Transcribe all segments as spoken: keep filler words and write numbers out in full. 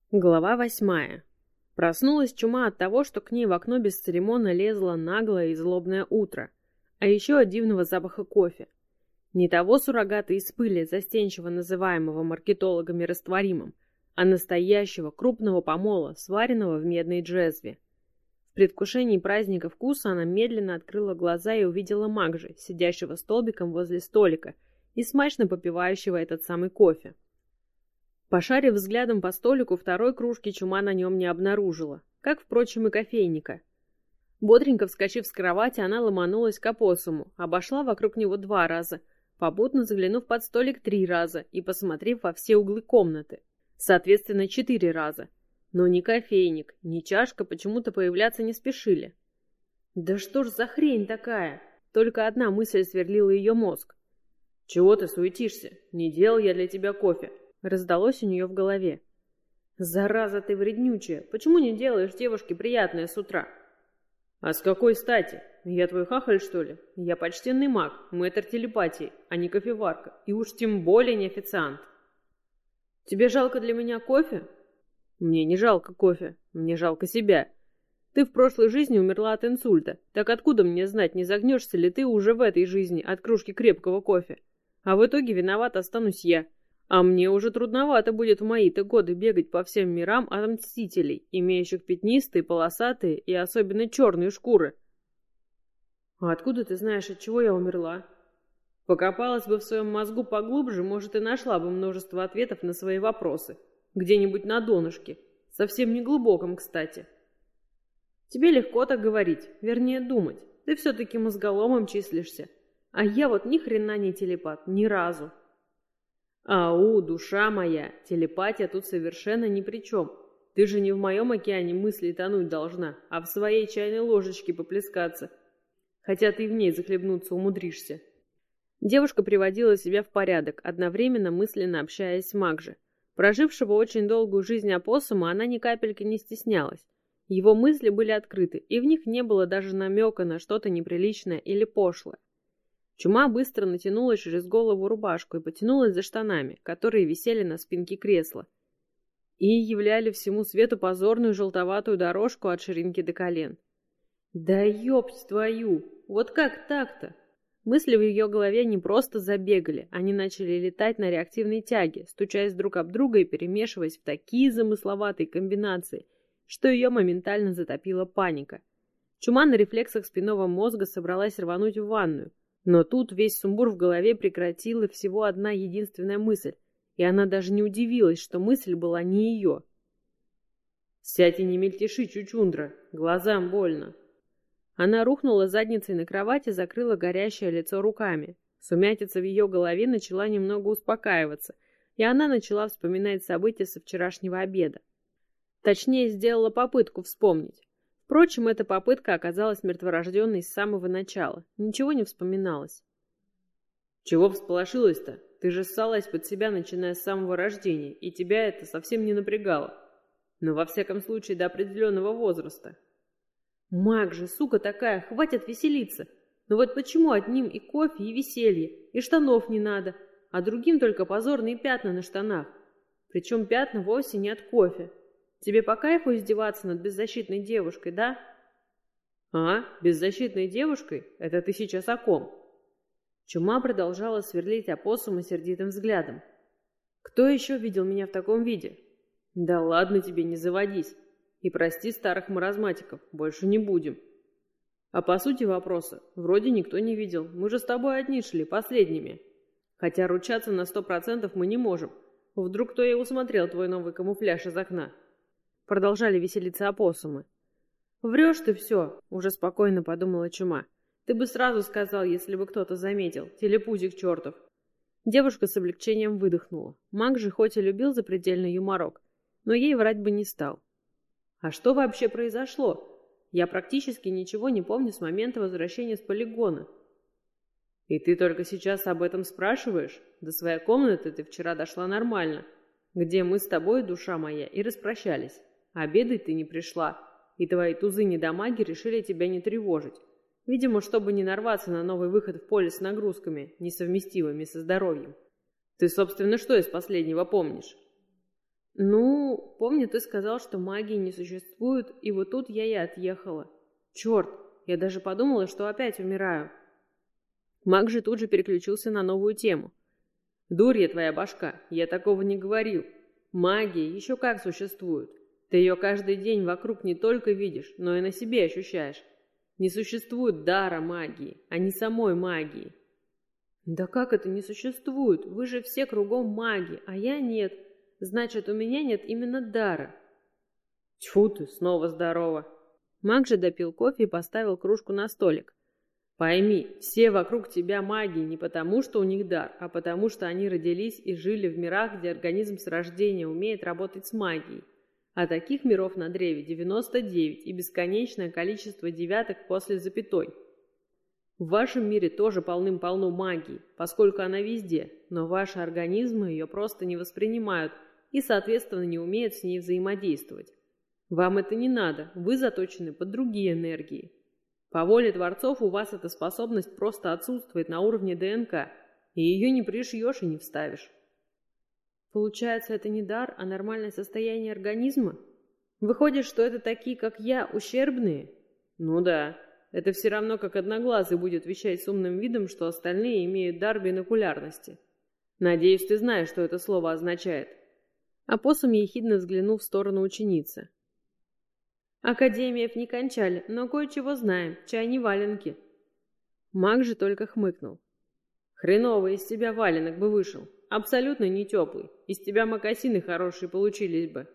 Глава восьмая. Проснулась Чума от того, что к ней в окно бесцеремонно лезло наглое и злобное утро, а еще от дивного запаха кофе. Не того суррогата из пыли, застенчиво называемого маркетологами растворимым, а настоящего крупного помола, сваренного в медной джезве. В предвкушении праздника вкуса она медленно открыла глаза и увидела Магжи, сидящего столбиком возле столика и смачно попивающего этот самый кофе. Пошарив взглядом по столику, второй кружки Чума на нем не обнаружила, как, впрочем, и кофейника. Бодренько вскочив с кровати, она ломанулась к опоссуму, обошла вокруг него два раза, попутно заглянув под столик три раза и посмотрев во все углы комнаты, соответственно, четыре раза. Но ни кофейник, ни чашка почему-то появляться не спешили. Да что ж за хрень такая? Только одна мысль сверлила ее мозг. «Чего ты суетишься? Не делал я для тебя кофе», — раздалось у нее в голове. «Зараза ты вреднючая! Почему не делаешь девушке приятное с утра?» «А с какой стати? Я твой хахаль, что ли? Я почтенный маг, мэтр телепатии, а не кофеварка, и уж тем более не официант». «Тебе жалко для меня кофе?» «Мне не жалко кофе, мне жалко себя. Ты в прошлой жизни умерла от инсульта, так откуда мне знать, не загнешься ли ты уже в этой жизни от кружки крепкого кофе? А в итоге виноват останусь я. А мне уже трудновато будет в мои-то годы бегать по всем мирам от мстителей, имеющих пятнистые, полосатые и особенно черные шкуры». «А откуда ты знаешь, от чего я умерла?» «Покопалась бы в своем мозгу поглубже, может, и нашла бы множество ответов на свои вопросы. Где-нибудь на донышке. Совсем не глубоком, кстати». «Тебе легко так говорить, вернее думать. Ты все-таки мозголомом числишься. А я вот ни хрена не телепат, ни разу». «Ау, душа моя, телепатия тут совершенно ни при чем. Ты же не в моем океане мыслей тонуть должна, а в своей чайной ложечке поплескаться. Хотя ты и в ней захлебнуться умудришься». Девушка приводила себя в порядок, одновременно мысленно общаясь с Магжи. Прожившего очень долгую жизнь опоссума она ни капельки не стеснялась. Его мысли были открыты, и в них не было даже намека на что-то неприличное или пошлое. Чума быстро натянула через голову рубашку и потянулась за штанами, которые висели на спинке кресла, и являли всему свету позорную желтоватую дорожку от ширинки до колен. «Да ёпть твою! Вот как так-то?» Мысли в ее голове не просто забегали, они начали летать на реактивной тяге, стучась друг об друга и перемешиваясь в такие замысловатые комбинации, что ее моментально затопила паника. Чума на рефлексах спинного мозга собралась рвануть в ванную, но тут весь сумбур в голове прекратила всего одна единственная мысль, и она даже не удивилась, что мысль была не ее. «Сядь и не мельтеши, чучундра, глазам больно». Она рухнула задницей на кровать и закрыла горящее лицо руками. Сумятица в ее голове начала немного успокаиваться, и она начала вспоминать события со вчерашнего обеда. Точнее, сделала попытку вспомнить. Впрочем, эта попытка оказалась мертворожденной с самого начала. Ничего не вспоминалось. «Чего всполошилась-то? Ты же ссалась под себя, начиная с самого рождения, и тебя это совсем не напрягало. Но во всяком случае до определенного возраста». «Маг же, сука такая, хватит веселиться! Но вот почему одним и кофе, и веселье, и штанов не надо, а другим только позорные пятна на штанах? Причем пятна вовсе не от кофе. Тебе по кайфу издеваться над беззащитной девушкой, да?» «А, беззащитной девушкой? Это ты сейчас о ком?» Чума продолжала сверлить опоссума сердитым взглядом. «Кто еще видел меня в таком виде?» «Да ладно тебе, не заводись. И прости старых маразматиков, больше не будем». «А по сути вопроса, вроде никто не видел, мы же с тобой одни шли, последними. Хотя ручаться на сто процентов мы не можем. Вдруг кто и усмотрел твой новый камуфляж из окна?» Продолжали веселиться опоссумы. «Врешь ты все», — уже спокойно подумала Чума. «Ты бы сразу сказал, если бы кто-то заметил, телепузик чертов». Девушка с облегчением выдохнула. Маг же хоть и любил запредельный юморок, но ей врать бы не стал. «А что вообще произошло? Я практически ничего не помню с момента возвращения с полигона». «И ты только сейчас об этом спрашиваешь? До своей комнаты ты вчера дошла нормально, где мы с тобой, душа моя, и распрощались. Обедать ты не пришла, и твои тузы-недомаги решили тебя не тревожить. Видимо, чтобы не нарваться на новый выход в поле с нагрузками, несовместимыми со здоровьем. Ты, собственно, что из последнего помнишь?» Ну, помню, ты сказал, что магии не существует, и вот тут я и отъехала. Черт, я даже подумала, что опять умираю. Маг же тут же переключился на новую тему. Дурья твоя башка, я такого не говорил. Магия еще как существует. Ты ее каждый день вокруг не только видишь, но и на себе ощущаешь. Не существует дара магии, а не самой магии. Да как это не существует? Вы же все кругом маги, а я нет. Значит, у меня нет именно дара. Тьфу ты, снова здорово. Маг же допил кофе и поставил кружку на столик. Пойми, все вокруг тебя маги не потому, что у них дар, а потому, что они родились и жили в мирах, где организм с рождения умеет работать с магией. А таких миров на древе девяносто девять и бесконечное количество девяток после запятой. В вашем мире тоже полным-полно магии, поскольку она везде, но ваши организмы ее просто не воспринимают и, соответственно, не умеют с ней взаимодействовать. Вам это не надо, вы заточены под другие энергии. По воле творцов у вас эта способность просто отсутствует на уровне ДНК, и ее не пришьешь и не вставишь. Получается, это не дар, а нормальное состояние организма? Выходит, что это такие, как я, ущербные? Ну да, это все равно, как Одноглазый будет вещать с умным видом, что остальные имеют дар бинокулярности. Надеюсь, ты знаешь, что это слово означает. Апоссум ехидно взглянул в сторону ученицы. Академиев не кончали, но кое-чего знаем, чай не валенки. Маг же только хмыкнул. Хреновый из тебя валенок бы вышел. Абсолютно не теплый. Из тебя мокасины хорошие получились бы.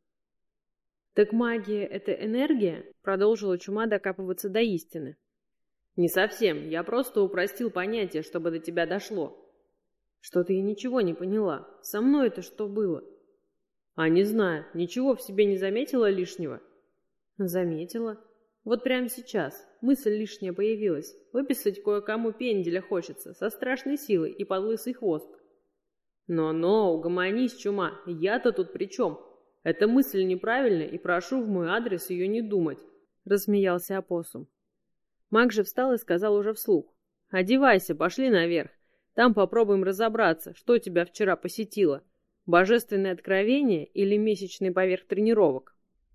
Так магия — это энергия? Продолжила чума докапываться до истины. Не совсем. Я просто упростил понятие, чтобы до тебя дошло. Что-то я ничего не поняла. Со мной это что было? А не знаю. Ничего в себе не заметила лишнего? Заметила. Вот прямо сейчас. Мысль лишняя появилась. Выписать кое-кому пенделя хочется, со страшной силой и под лысый хвост. Но-но, угомонись, чума, я-то тут при чем? Эта мысль неправильная, и прошу в мой адрес ее не думать, — рассмеялся опоссум. Маг же встал и сказал уже вслух. Одевайся, пошли наверх. Там попробуем разобраться, что тебя вчера посетило. Божественное откровение или месячный поверх тренировок?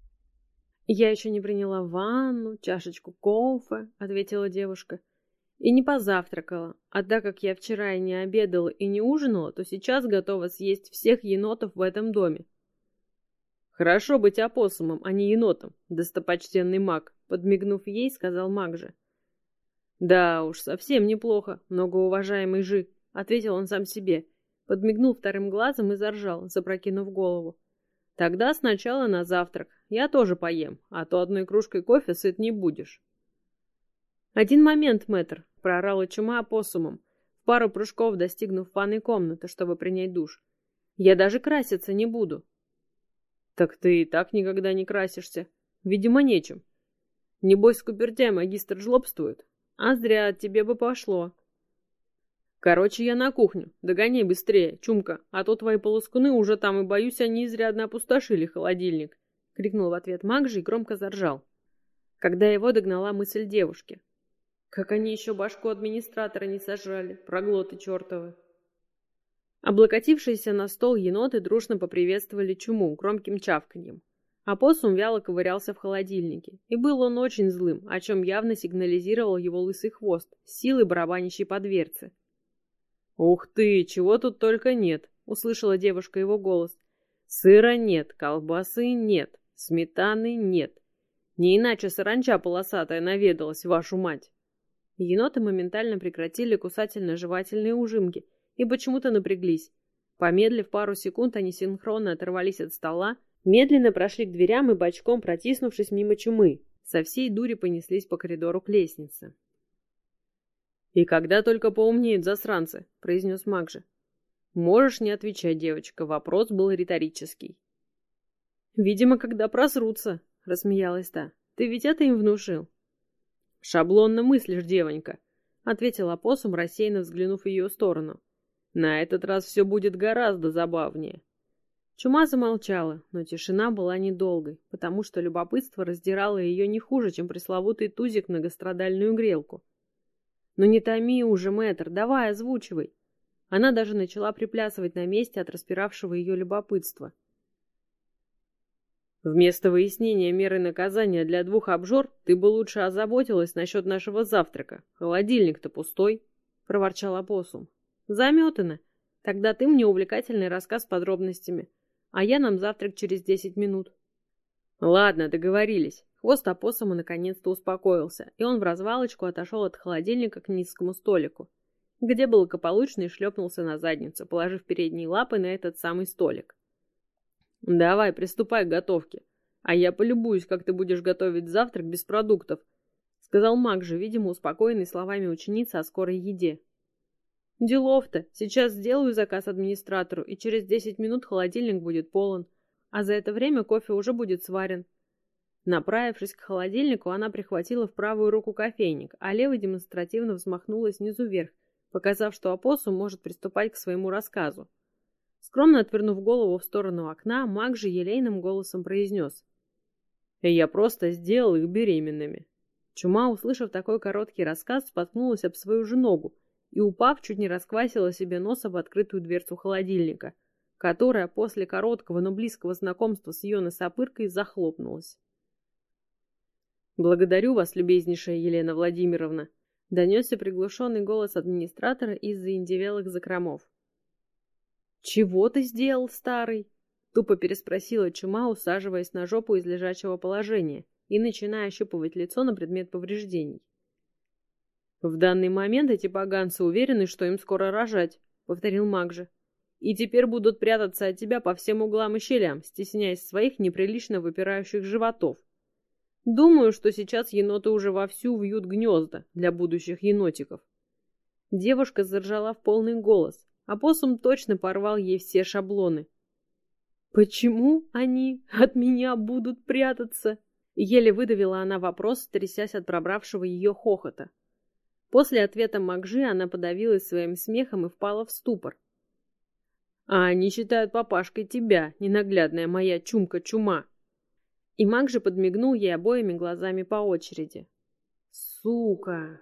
Я еще не приняла ванну, чашечку кофе, — ответила девушка. И не позавтракала, а так как я вчера и не обедала, и не ужинала, то сейчас готова съесть всех енотов в этом доме. Хорошо быть опоссумом, а не енотом, достопочтенный маг, подмигнув ей, сказал маг же. Да уж, совсем неплохо, многоуважаемый Жи, ответил он сам себе, подмигнул вторым глазом и заржал, запрокинув голову. Тогда сначала на завтрак, я тоже поем, а то одной кружкой кофе сыт не будешь. «Один момент, мэтр», — проорала чума опоссумом, в пару прыжков достигнув ванной комнаты, чтобы принять душ. «Я даже краситься не буду». «Так ты и так никогда не красишься. Видимо, нечем. Небось, скупердяй магистр жлобствует. А зря, тебе бы пошло». «Короче, я на кухню. Догоняй быстрее, чумка, а то твои полоскуны уже там, и, боюсь, они изрядно опустошили холодильник», — крикнул в ответ маг же и громко заржал, когда его догнала мысль девушки. Как они еще башку администратора не сожрали, проглоты чертовы. Облокотившиеся на стол еноты дружно поприветствовали чуму громким чавканьем. Опоссум вяло ковырялся в холодильнике, и был он очень злым, о чем явно сигнализировал его лысый хвост, силой барабанящей по дверце. «Ух ты, чего тут только нет!» — услышала девушка его голос. «Сыра нет, колбасы нет, сметаны нет. Не иначе саранча полосатая наведалась, вашу мать!» Еноты моментально прекратили кусательно-жевательные ужимки и почему-то напряглись. Помедлив пару секунд, они синхронно оторвались от стола, медленно прошли к дверям и, бочком протиснувшись мимо чумы, со всей дури понеслись по коридору к лестнице. «И когда только поумнеют засранцы», — произнес маг же. «Можешь не отвечать, девочка, вопрос был риторический». «Видимо, когда просрутся», — рассмеялась та. «Ты ведь это им внушил?» «Шаблонно мыслишь, девонька», — ответил опоссум, рассеянно взглянув в ее сторону. «На этот раз все будет гораздо забавнее». Чума замолчала, но тишина была недолгой, потому что любопытство раздирало ее не хуже, чем пресловутый тузик многострадальную грелку. «Ну не томи уже, мэтр, давай озвучивай». Она даже начала приплясывать на месте от распиравшего ее любопытства. Вместо выяснения меры наказания для двух обжор ты бы лучше озаботилась насчет нашего завтрака. Холодильник-то пустой, — проворчал опоссум. Заметано. Тогда ты мне увлекательный рассказ с подробностями, а я нам завтрак через десять минут. Ладно, договорились. Хвост опоссума наконец-то успокоился, и он в развалочку отошел от холодильника к низкому столику, где благополучно и шлепнулся на задницу, положив передние лапы на этот самый столик. «Давай, приступай к готовке, а я полюбуюсь, как ты будешь готовить завтрак без продуктов», — сказал Макжи, видимо, успокоенный словами ученицы о скорой еде. «Делов-то! Сейчас сделаю заказ администратору, и через десять минут холодильник будет полон, а за это время кофе уже будет сварен». Направившись к холодильнику, она прихватила в правую руку кофейник, а левой демонстративно взмахнула снизу вверх, показав, что опоссум может приступать к своему рассказу. Скромно отвернув голову в сторону окна, Макжи елейным голосом произнес: «Я просто сделал их беременными». Чума, услышав такой короткий рассказ, споткнулась об свою же ногу и, упав, чуть не расквасила себе нос об открытую дверцу холодильника, которая после короткого, но близкого знакомства с ее носопыркой захлопнулась. «Благодарю вас, любезнейшая Елена Владимировна», — донесся приглушенный голос администратора из заиндевелых закромов. «Чего ты сделал, старый?» — тупо переспросила Чума, усаживаясь на жопу из лежачего положения и начиная ощупывать лицо на предмет повреждений. «В данный момент эти поганцы уверены, что им скоро рожать», — повторил Макжи. «И теперь будут прятаться от тебя по всем углам и щелям, стесняясь своих неприлично выпирающих животов. Думаю, что сейчас еноты уже вовсю вьют гнезда для будущих енотиков». Девушка заржала в полный голос. Опоссум точно порвал ей все шаблоны. «Почему они от меня будут прятаться?» Еле выдавила она вопрос, трясясь от пробравшего ее хохота. После ответа Макжи она подавилась своим смехом и впала в ступор. «А они считают папашкой тебя, ненаглядная моя чумка-чума!» И Макжи подмигнул ей обоими глазами по очереди. «Сука!»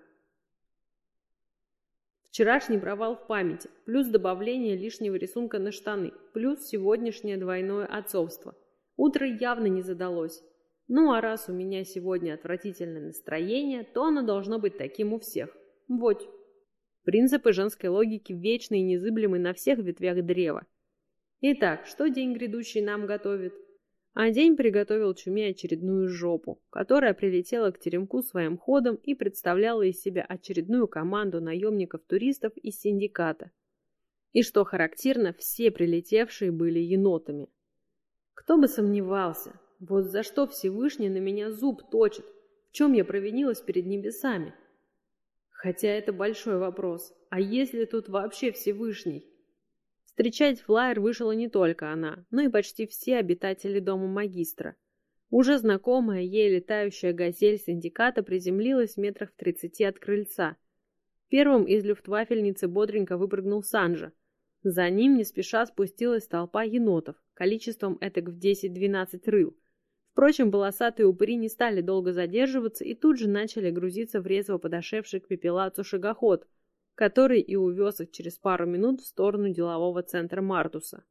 Вчерашний провал в памяти, плюс добавление лишнего рисунка на штаны, плюс сегодняшнее двойное отцовство. Утро явно не задалось. Ну а раз у меня сегодня отвратительное настроение, то оно должно быть таким у всех. Вот. Принципы женской логики вечны и незыблемы на всех ветвях древа. Итак, что день грядущий нам готовит? А день приготовил Чуме очередную жопу, которая прилетела к теремку своим ходом и представляла из себя очередную команду наемников-туристов из синдиката. И что характерно, все прилетевшие были енотами. Кто бы сомневался, вот за что Всевышний на меня зуб точит, в чем я провинилась перед небесами. Хотя это большой вопрос, а есть ли тут вообще Всевышний? Встречать флаер вышла не только она, но и почти все обитатели дома магистра. Уже знакомая ей летающая газель синдиката приземлилась в метрах в тридцати от крыльца. Первым из люфтвафельницы бодренько выпрыгнул Санжа. За ним не спеша спустилась толпа енотов, количеством этак в десять-двенадцать рыл. Впрочем, полосатые упыри не стали долго задерживаться и тут же начали грузиться в резво подошедший к пепелацу шагоход, который и увез их через пару минут в сторону делового центра Мартуса.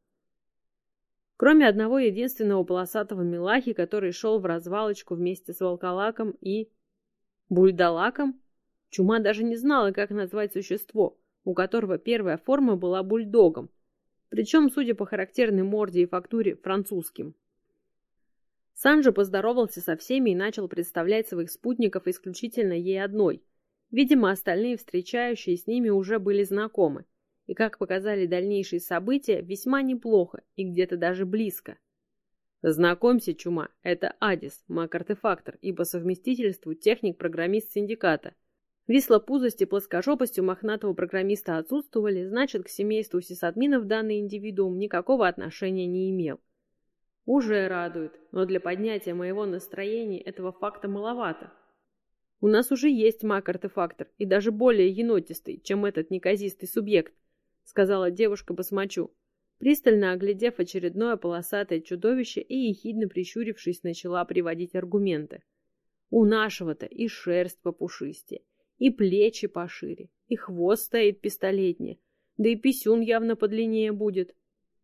Кроме одного единственного полосатого милахи, который шел в развалочку вместе с волколаком и... бульдолаком? Чума даже не знала, как назвать существо, у которого первая форма была бульдогом, причем, судя по характерной морде и фактуре, французским. Санжа поздоровался со всеми и начал представлять своих спутников исключительно ей одной. Видимо, остальные встречающие с ними уже были знакомы, и, как показали дальнейшие события, весьма неплохо и где-то даже близко. Знакомься, Чума, это Адис, маг-артефактор и по совместительству техник-программист синдиката. Вислопузость и плоскожопость у мохнатого программиста отсутствовали, значит, к семейству сисадминов данный индивидуум никакого отношения не имел. Уже радует, но для поднятия моего настроения этого факта маловато. У нас уже есть маг-артефактор, и даже более енотистый, чем этот неказистый субъект, сказала девушка-басмачу, пристально оглядев очередное полосатое чудовище и ехидно прищурившись, начала приводить аргументы. У нашего-то и шерсть попушистее, и плечи пошире, и хвост стоит пистолетнее, да и писюн явно подлиннее будет.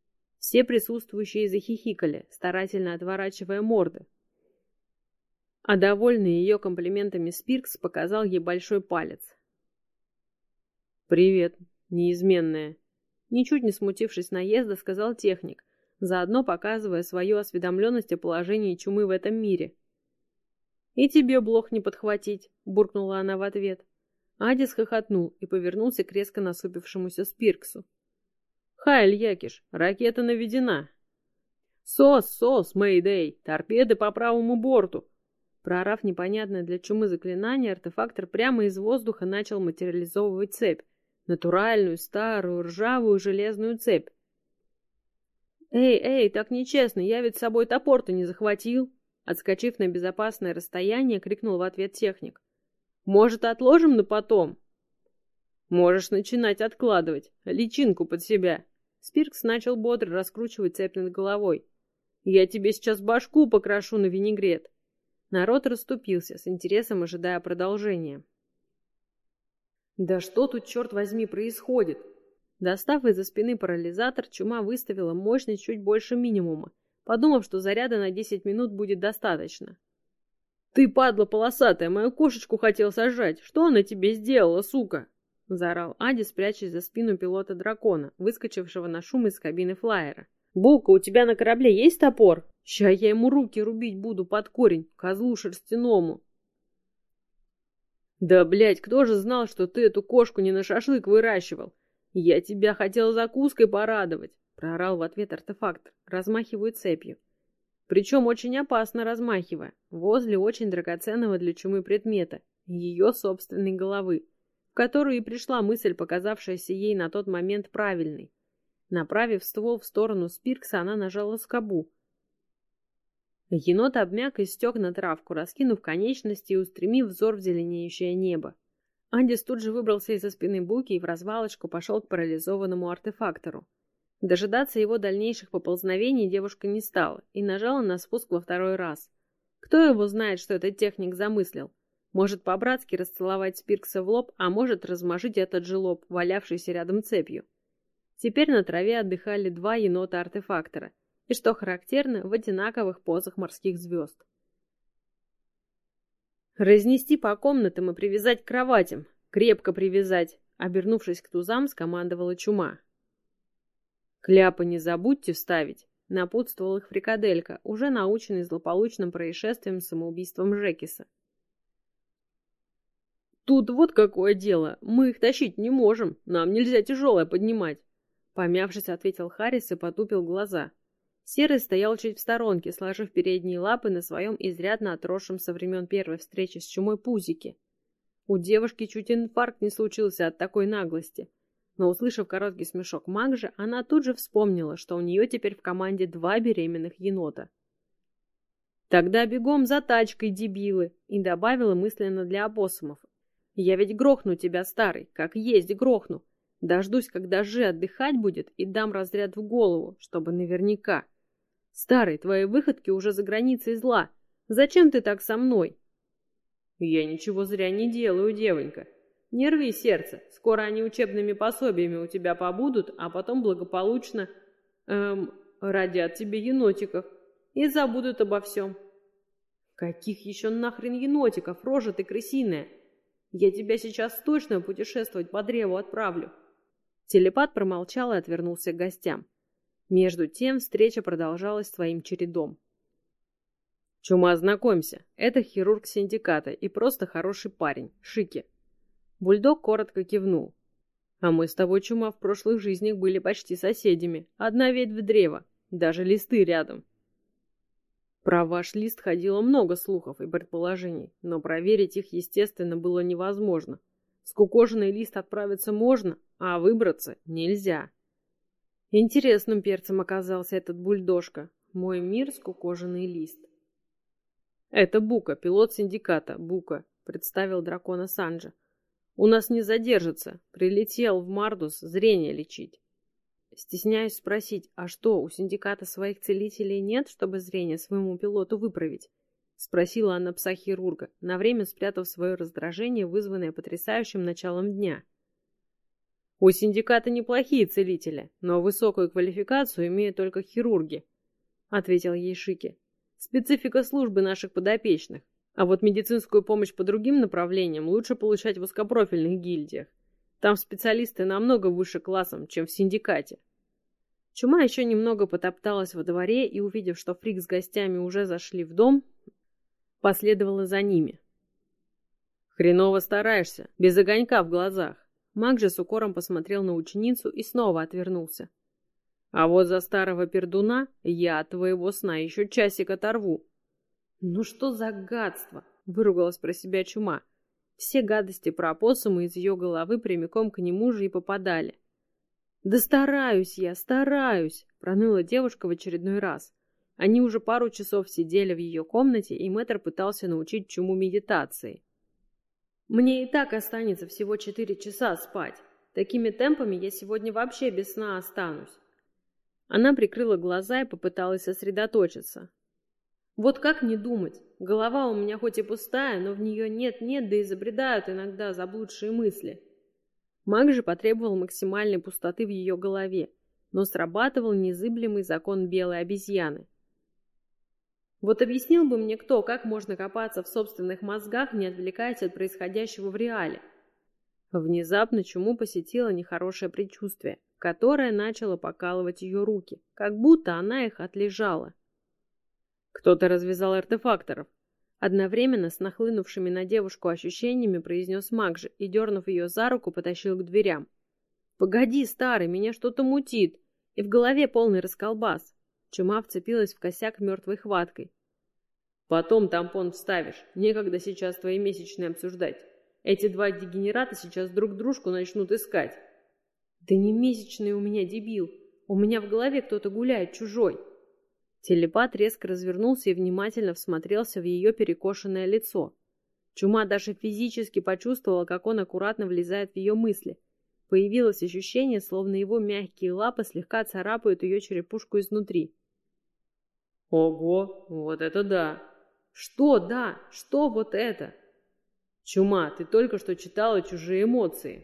Все присутствующие захихикали, старательно отворачивая морды. А довольный ее комплиментами Спиркс показал ей большой палец. «Привет, неизменная», — ничуть не смутившись наезда, сказал техник, заодно показывая свою осведомленность о положении чумы в этом мире. «И тебе блох не подхватить», — буркнула она в ответ. Адис хохотнул и повернулся к резко насупившемуся Спирксу. «Хайль Якиш, ракета наведена!» «Сос, сос, Мэйдэй! Торпеды по правому борту!» Проорав непонятное для чумы заклинание, артефактор прямо из воздуха начал материализовывать цепь. Натуральную, старую, ржавую железную цепь. «Эй, эй, так нечестно, я ведь с собой топор-то не захватил!» Отскочив на безопасное расстояние, крикнул в ответ техник. «Может, отложим на потом?» «Можешь начинать откладывать. Личинку под себя». Спиркс начал бодро раскручивать цепь над головой. «Я тебе сейчас башку покрошу на винегрет». Народ расступился, с интересом ожидая продолжения. «Да что тут, черт возьми, происходит?» Достав из-за спины парализатор, чума выставила мощность чуть больше минимума, подумав, что заряда на десять минут будет достаточно. «Ты, падла полосатая, мою кошечку хотел сожрать. Что она тебе сделала, сука?» — заорал Адис, прячась за спину пилота дракона, выскочившего на шум из кабины флайера. «Бука, у тебя на корабле есть топор? Ща я ему руки рубить буду под корень, козлу шерстяному». «Да, блядь, кто же знал, что ты эту кошку не на шашлык выращивал? Я тебя хотел закуской порадовать», — проорал в ответ артефактор, размахивая цепью. Причем очень опасно размахивая, возле очень драгоценного для чумы предмета, ее собственной головы, в которую и пришла мысль, показавшаяся ей на тот момент правильной. Направив ствол в сторону Спиркса, она нажала скобу. Енот обмяк и стек на травку, раскинув конечности и устремив взор в зеленеющее небо. Адис тут же выбрался из-за спины Буки и в развалочку пошел к парализованному артефактору. Дожидаться его дальнейших поползновений девушка не стала и нажала на спуск во второй раз. Кто его знает, что этот техник замыслил? Может по-братски расцеловать Спиркса в лоб, а может размажить этот же лоб, валявшийся рядом цепью. Теперь на траве отдыхали два енота-артефактора, и, что характерно, в одинаковых позах морских звезд. «Разнести по комнатам и привязать к кроватям, крепко привязать», обернувшись к тузам, скомандовала чума. «Кляпы не забудьте вставить», — напутствовал их фрикаделька, уже наученный злополучным происшествием с самоубийством Жекиса. «Тут вот какое дело, мы их тащить не можем, нам нельзя тяжелое поднимать», — помявшись, ответил Харрис и потупил глаза. Серый стоял чуть в сторонке, сложив передние лапы на своем изрядно отросшем со времен первой встречи с чумой пузике. У девушки чуть инфаркт не случился от такой наглости. Но, услышав короткий смешок Магжа, она тут же вспомнила, что у нее теперь в команде два беременных енота. «Тогда бегом за тачкой, дебилы!» и добавила мысленно для опоссумов. «Я ведь грохну тебя, старый, как есть грохну. Дождусь, когда Жи отдыхать будет, и дам разряд в голову, чтобы наверняка. Старый, твои выходки уже за границей зла. Зачем ты так со мной?» «Я ничего зря не делаю, девонька. Не рви сердце, скоро они учебными пособиями у тебя побудут, а потом благополучно эм, родят тебе енотиков и забудут обо всем». «Каких еще нахрен енотиков, рожа ты крысиная? Я тебя сейчас точно путешествовать по древу отправлю». Телепат промолчал и отвернулся к гостям. Между тем встреча продолжалась своим чередом. «Чума, знакомься, это хирург синдиката и просто хороший парень, Шики». Бульдог коротко кивнул. «А мы с тобой, Чума, в прошлых жизнях были почти соседями. Одна ветвь древа, даже листы рядом». Про ваш лист ходило много слухов и предположений, но проверить их, естественно, было невозможно. Скукоженный лист отправиться можно, а выбраться нельзя. Интересным перцем оказался этот бульдожка. Мой мир — скукоженный лист. «Это Бука, пилот синдиката, Бука», — представил дракона Санджа. «У нас не задержится. Прилетел в Мардус зрение лечить». Стесняюсь спросить, а что, у синдиката своих целителей нет, чтобы зрение своему пилоту выправить? Спросила она пса-хирурга, на время спрятав свое раздражение, вызванное потрясающим началом дня. У синдиката неплохие целители, но высокую квалификацию имеют только хирурги, ответил ей Шики. Специфика службы наших подопечных. А вот медицинскую помощь по другим направлениям лучше получать в узкопрофильных гильдиях. Там специалисты намного выше классом, чем в синдикате. Чума еще немного потопталась во дворе и, увидев, что Фрик с гостями уже зашли в дом, последовала за ними. «Хреново стараешься, без огонька в глазах». Маг же с укором посмотрел на ученицу и снова отвернулся. «А вот за старого пердуна я от твоего сна еще часик оторву». «Ну что за гадство!» — выругалась про себя Чума. Все гадости про опоссума из ее головы прямиком к нему же и попадали. «Да стараюсь я, стараюсь!» — проныла девушка в очередной раз. Они уже пару часов сидели в ее комнате, и мэтр пытался научить Чуму медитации. «Мне и так останется всего четыре часа спать. Такими темпами я сегодня вообще без сна останусь». Она прикрыла глаза и попыталась сосредоточиться. Вот как не думать? Голова у меня хоть и пустая, но в нее нет-нет, да и забредают иногда заблудшие мысли. Маг же потребовал максимальной пустоты в ее голове, но срабатывал незыблемый закон белой обезьяны. Вот объяснил бы мне кто, как можно копаться в собственных мозгах, не отвлекаясь от происходящего в реале. Внезапно Чуму посетило нехорошее предчувствие, которое начало покалывать ее руки, как будто она их отлежала. «Кто-то развязал артефакторов», — одновременно с нахлынувшими на девушку ощущениями произнес маг же и, дернув ее за руку, потащил к дверям. «Погоди, старый, меня что-то мутит, и в голове полный расколбас». Чума вцепилась в косяк мертвой хваткой. «Потом тампон вставишь, некогда сейчас твои месячные обсуждать. Эти два дегенерата сейчас друг дружку начнут искать». «Да не месячные у меня, дебил, у меня в голове кто-то гуляет чужой». Телепат резко развернулся и внимательно всмотрелся в ее перекошенное лицо. Чума даже физически почувствовала, как он аккуратно влезает в ее мысли. Появилось ощущение, словно его мягкие лапы слегка царапают ее черепушку изнутри. «Ого, вот это да!» «Что да? Что вот это?» «Чума, ты только что читала чужие эмоции».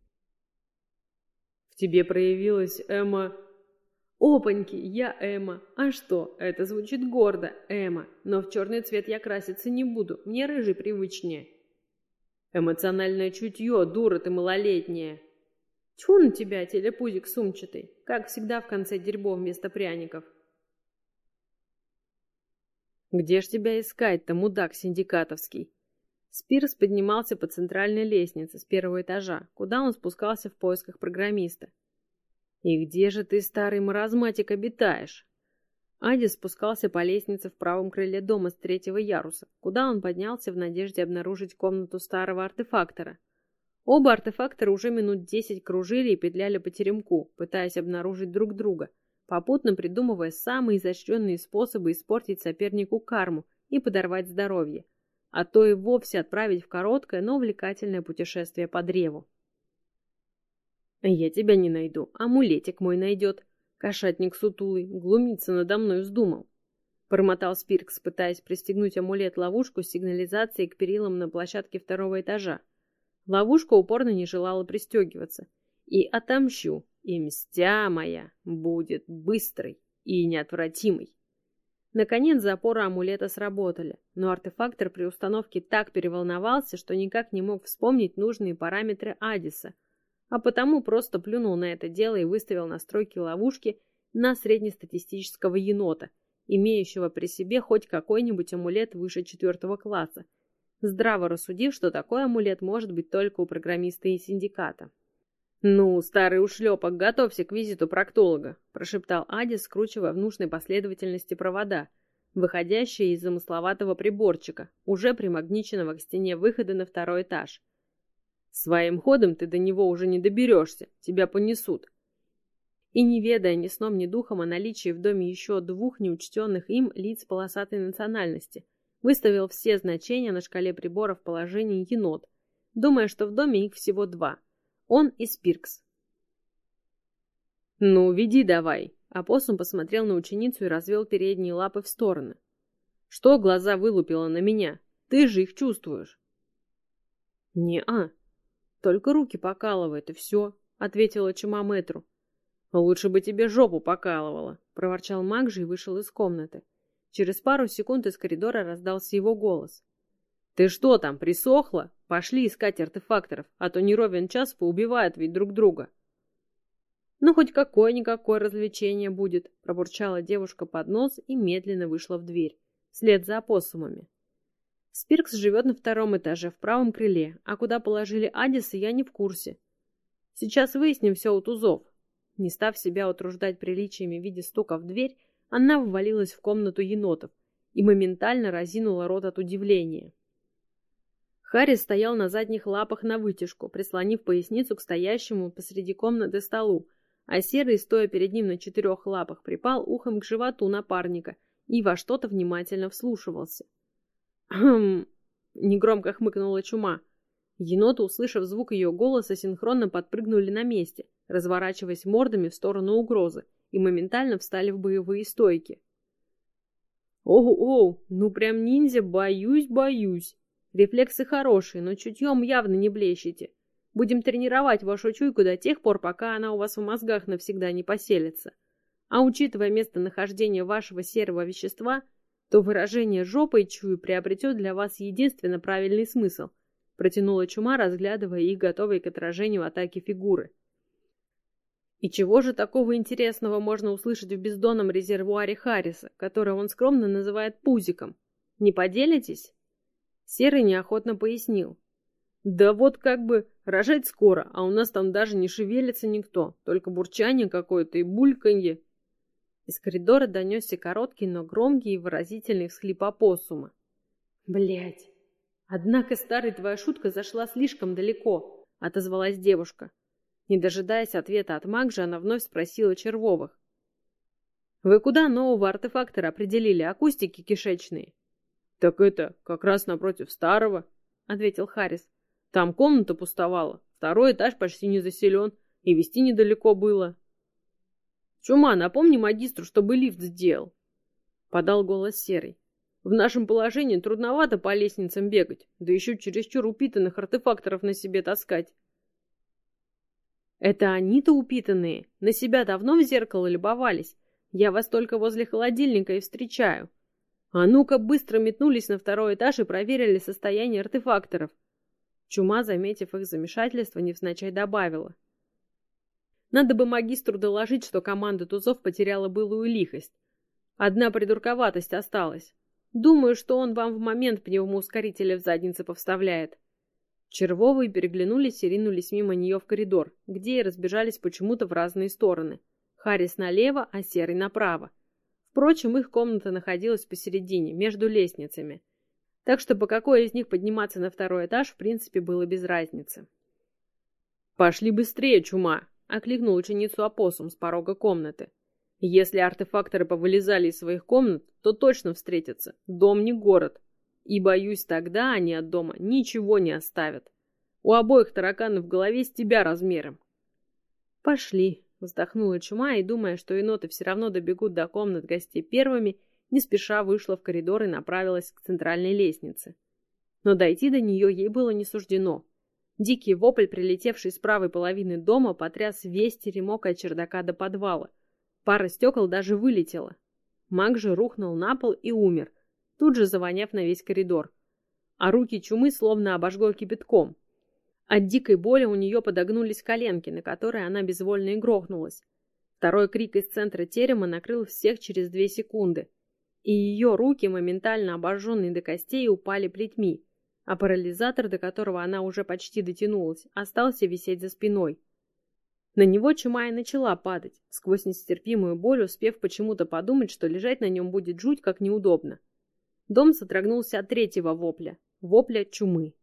«В тебе проявилась Эмма...» «Опаньки, я Эмма. А что, это звучит гордо, Эмма. Но в черный цвет я краситься не буду, мне рыжий привычнее». «Эмоциональное чутье, дура ты малолетняя». «Тьфу на тебя, телепузик сумчатый. Как всегда в конце дерьмо вместо пряников». «Где ж тебя искать-то, мудак синдикатовский?» Спирс поднимался по центральной лестнице с первого этажа, куда он спускался в поисках программиста. «И где же ты, старый маразматик, обитаешь?» Адис спускался по лестнице в правом крыле дома с третьего яруса, куда он поднялся в надежде обнаружить комнату старого артефактора. Оба артефактора уже минут десять кружили и петляли по теремку, пытаясь обнаружить друг друга, попутно придумывая самые изощренные способы испортить сопернику карму и подорвать здоровье, а то и вовсе отправить в короткое, но увлекательное путешествие по древу. «Я тебя не найду, амулетик мой найдет. Кошатник сутулый, глумиться надо мной вздумал», — бормотал Спиркс, пытаясь пристегнуть амулет-ловушку с сигнализацией к перилам на площадке второго этажа. Ловушка упорно не желала пристегиваться. «И отомщу, и мстя моя будет быстрой и неотвратимой». Наконец запоры амулета сработали, но артефактор при установке так переволновался, что никак не мог вспомнить нужные параметры Адиса, а потому просто плюнул на это дело и выставил настройки ловушки на среднестатистического енота, имеющего при себе хоть какой-нибудь амулет выше четвертого класса, здраво рассудив, что такой амулет может быть только у программиста и синдиката. «Ну, старый ушлепок, готовься к визиту проктолога», – прошептал Адис, скручивая в нужной последовательности провода, выходящие из замысловатого приборчика, уже примагниченного к стене выхода на второй этаж. «Своим ходом ты до него уже не доберешься, тебя понесут». И, не ведая ни сном, ни духом о наличии в доме еще двух неучтенных им лиц полосатой национальности, выставил все значения на шкале приборов в положении енот, думая, что в доме их всего два – он и Спиркс. «Ну, веди давай», – опоссум посмотрел на ученицу и развел передние лапы в стороны. «Что глаза вылупила на меня? Ты же их чувствуешь». «Не-а. Только руки покалывает, и все», — ответила чума мэтру. «Лучше бы тебе жопу покалывала», — проворчал Макжи и вышел из комнаты. Через пару секунд из коридора раздался его голос. «Ты что там, присохла? Пошли искать артефакторов, а то не ровен час поубивают ведь друг друга». «Ну, хоть какое-никакое развлечение будет», — пробурчала девушка под нос и медленно вышла в дверь, вслед за опоссумами. Спиркс живет на втором этаже, в правом крыле, а куда положили Адиса, я не в курсе. Сейчас выясним все у тузов. Не став себя утруждать приличиями в виде стука в дверь, она ввалилась в комнату енотов и моментально разинула рот от удивления. Харрис стоял на задних лапах навытяжку, прислонив поясницу к стоящему посреди комнаты столу, а Серый, стоя перед ним на четырех лапах, припал ухом к животу напарника и во что-то внимательно вслушивался. «Хм!» — негромко хмыкнула чума. Еноты, услышав звук ее голоса, синхронно подпрыгнули на месте, разворачиваясь мордами в сторону угрозы, и моментально встали в боевые стойки. «Ого-о! Ну прям ниндзя, боюсь, боюсь! Рефлексы хорошие, но чутьем явно не блещете. Будем тренировать вашу чуйку до тех пор, пока она у вас в мозгах навсегда не поселится. А учитывая местонахождение вашего серого вещества, то выражение «жопой чую» приобретет для вас единственно правильный смысл», — протянула чума, разглядывая их готовые к отражению атаки фигуры. И чего же такого интересного можно услышать в бездонном резервуаре Харриса, который он скромно называет пузиком? Не поделитесь? Серый неохотно пояснил. Да вот как бы рожать скоро, а у нас там даже не шевелится никто, только бурчание какое-то и бульканье. Из коридора донесся короткий, но громкий и выразительный всхлип опоссума. Блять! Однако, старый, твоя шутка зашла слишком далеко, отозвалась девушка. Не дожидаясь ответа от Макжа, она вновь спросила Червовых. Вы куда нового артефактора определили, акустики кишечные? Так это, как раз напротив старого, ответил Харрис. Там комната пустовала, второй этаж почти не заселен, и вести недалеко было. Чума, напомни магистру, чтобы лифт сделал, подал голос Серый. В нашем положении трудновато по лестницам бегать, да еще чересчур упитанных артефакторов на себе таскать. Это они-то упитанные, на себя давно в зеркало любовались. Я вас только возле холодильника и встречаю. А ну-ка быстро метнулись на второй этаж и проверили состояние артефакторов. Чума, заметив их замешательство, невзначай добавила. Надо бы магистру доложить, что команда тузов потеряла былую лихость. Одна придурковатость осталась. Думаю, что он вам в момент пневмоускорителя в заднице повставляет. Червовые переглянулись и ринулись мимо нее в коридор, где и разбежались почему-то в разные стороны. Харрис налево, а Серый направо. Впрочем, их комната находилась посередине, между лестницами. Так что по какой из них подниматься на второй этаж, в принципе, было без разницы. «Пошли быстрее, чума!» — окликнул ученицу опоссум с порога комнаты. «Если артефакторы повылезали из своих комнат, то точно встретятся. Дом не город. И, боюсь, тогда они от дома ничего не оставят. У обоих тараканы в голове с тебя размером». «Пошли», — вздохнула чума, и, думая, что еноты все равно добегут до комнат гостей первыми, не спеша вышла в коридор и направилась к центральной лестнице. Но дойти до нее ей было не суждено. Дикий вопль, прилетевший с правой половины дома, потряс весь теремок от чердака до подвала. Пара стекол даже вылетела. Маг же рухнул на пол и умер, тут же завоняв на весь коридор. А руки чумы словно обожгло кипятком. От дикой боли у нее подогнулись коленки, на которые она безвольно и грохнулась. Второй крик из центра терема накрыл всех через две секунды. И ее руки, моментально обожженные до костей, упали плетьми, а парализатор, до которого она уже почти дотянулась, остался висеть за спиной. На него чума и начала падать, сквозь нестерпимую боль, успев почему-то подумать, что лежать на нем будет жуть как неудобно. Дом содрогнулся от третьего вопля, вопля чумы.